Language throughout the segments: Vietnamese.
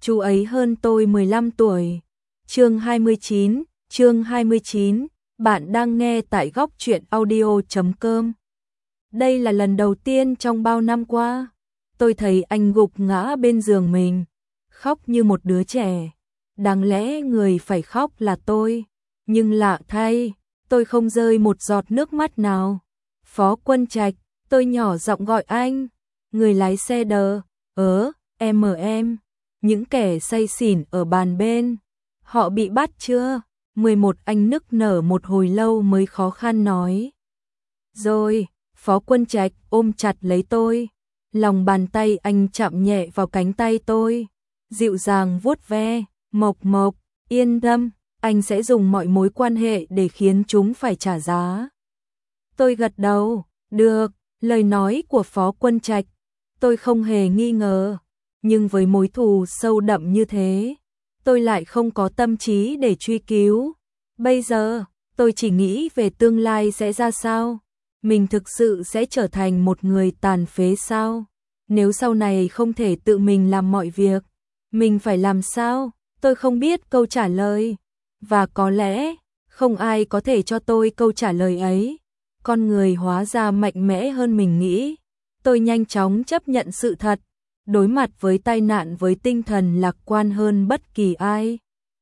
chú ấy hơn tôi 15 tuổi. Chương 29, bạn đang nghe tại góc truyện audio.com. Đây là lần đầu tiên trong bao năm qua, tôi thấy anh gục ngã bên giường mình, khóc như một đứa trẻ. Đáng lẽ người phải khóc là tôi, nhưng lạ thay, tôi không rơi một giọt nước mắt nào. Phó Quân Trạch, tôi nhỏ giọng gọi anh. Người lái xe đờ, em. Những kẻ say xỉn ở bàn bên, họ bị bắt chưa? 11 anh nức nở một hồi lâu mới khó khăn nói. Rồi, Phó Quân Trạch ôm chặt lấy tôi, lòng bàn tay anh chạm nhẹ vào cánh tay tôi, dịu dàng vuốt ve, Mộc, yên tâm, anh sẽ dùng mọi mối quan hệ để khiến chúng phải trả giá. Tôi gật đầu, được, lời nói của Phó Quân Trạch, tôi không hề nghi ngờ, nhưng với mối thù sâu đậm như thế, tôi lại không có tâm trí để truy cứu. Bây giờ, tôi chỉ nghĩ về tương lai sẽ ra sao. Mình thực sự sẽ trở thành một người tàn phế sao? Nếu sau này không thể tự mình làm mọi việc, mình phải làm sao? Tôi không biết câu trả lời. Và có lẽ, không ai có thể cho tôi câu trả lời ấy. Con người hóa ra mạnh mẽ hơn mình nghĩ. Tôi nhanh chóng chấp nhận sự thật, đối mặt với tai nạn với tinh thần lạc quan hơn bất kỳ ai.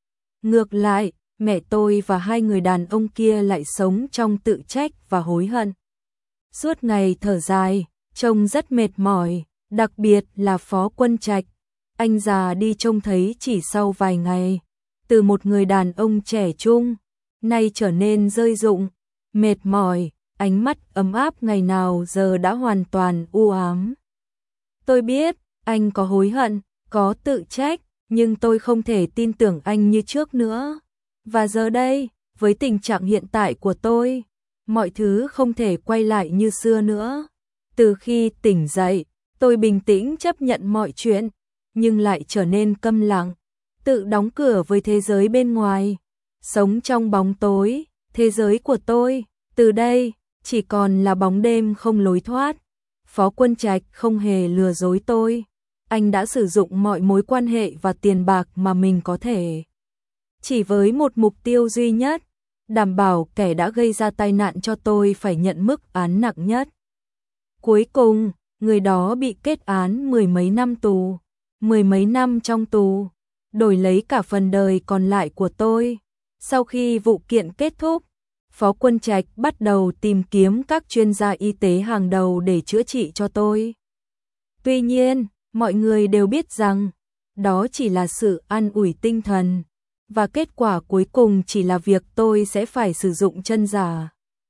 Ngược lại, mẹ tôi và hai người đàn ông kia lại sống trong tự trách và hối hận. Suốt ngày thở dài, trông rất mệt mỏi, đặc biệt là Phó Quân Trạch. Anh già đi trông thấy chỉ sau vài ngày, từ một người đàn ông trẻ trung, nay trở nên rơi rụng, mệt mỏi, ánh mắt ấm áp ngày nào giờ đã hoàn toàn u ám. Tôi biết, anh có hối hận, có tự trách, nhưng tôi không thể tin tưởng anh như trước nữa. Và giờ đây, với tình trạng hiện tại của tôi, mọi thứ không thể quay lại như xưa nữa. Từ khi tỉnh dậy, tôi bình tĩnh chấp nhận mọi chuyện, nhưng lại trở nên câm lặng, tự đóng cửa với thế giới bên ngoài, sống trong bóng tối. Thế giới của tôi, từ đây, chỉ còn là bóng đêm không lối thoát. Phó Quân Trạch không hề lừa dối tôi. Anh đã sử dụng mọi mối quan hệ và tiền bạc mà mình có thể, chỉ với một mục tiêu duy nhất, đảm bảo kẻ đã gây ra tai nạn cho tôi phải nhận mức án nặng nhất. Cuối cùng, người đó bị kết án 10 mấy năm tù, 10 mấy năm trong tù, đổi lấy cả phần đời còn lại của tôi. Sau khi vụ kiện kết thúc, Phó Quân Trạch bắt đầu tìm kiếm các chuyên gia y tế hàng đầu để chữa trị cho tôi. Tuy nhiên, mọi người đều biết rằng, đó chỉ là sự an ủi tinh thần, và kết quả cuối cùng chỉ là việc tôi sẽ phải sử dụng chân giả.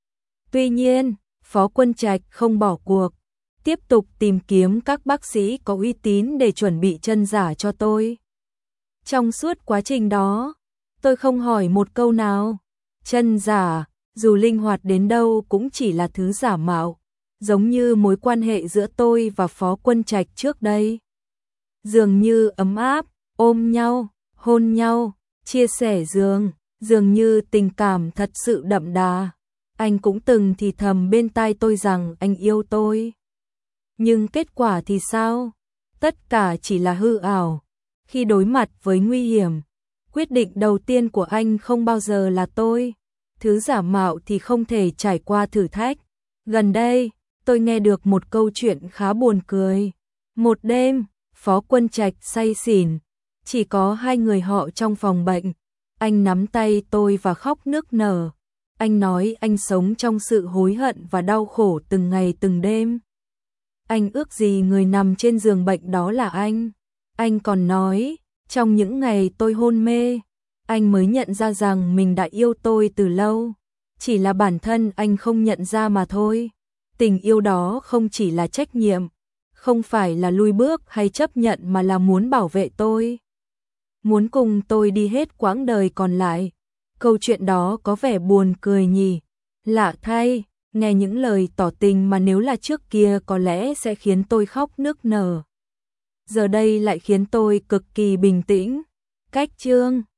Tuy nhiên, Phó Quân Trạch không bỏ cuộc, tiếp tục tìm kiếm các bác sĩ có uy tín để chuẩn bị chân giả cho tôi. Trong suốt quá trình đó, tôi không hỏi một câu nào. Chân giả, dù linh hoạt đến đâu cũng chỉ là thứ giả mạo, giống như mối quan hệ giữa tôi và Phó Quân Trạch trước đây. Dường như ấm áp, ôm nhau, hôn nhau, chia sẻ giường, dường như tình cảm thật sự đậm đà. Anh cũng từng thì thầm bên tai tôi rằng anh yêu tôi. Nhưng kết quả thì sao? Tất cả chỉ là hư ảo. Khi đối mặt với nguy hiểm, quyết định đầu tiên của anh không bao giờ là tôi. Thứ giả mạo thì không thể trải qua thử thách. Gần đây, tôi nghe được một câu chuyện khá buồn cười. Một đêm, Phó Quân Trạch say xỉn, chỉ có hai người họ trong phòng bệnh. Anh nắm tay tôi và khóc nức nở. Anh nói anh sống trong sự hối hận và đau khổ từng ngày từng đêm. Anh ước gì người nằm trên giường bệnh đó là anh. Anh còn nói, trong những ngày tôi hôn mê, anh mới nhận ra rằng mình đã yêu tôi từ lâu. Chỉ là bản thân anh không nhận ra mà thôi. Tình yêu đó không chỉ là trách nhiệm, không phải là lui bước hay chấp nhận mà là muốn bảo vệ tôi. Muốn cùng tôi đi hết quãng đời còn lại. Câu chuyện đó có vẻ buồn cười nhỉ. Lạ thay, nghe những lời tỏ tình mà nếu là trước kia có lẽ sẽ khiến tôi khóc nức nở. Giờ đây lại khiến tôi cực kỳ bình tĩnh. Cách chương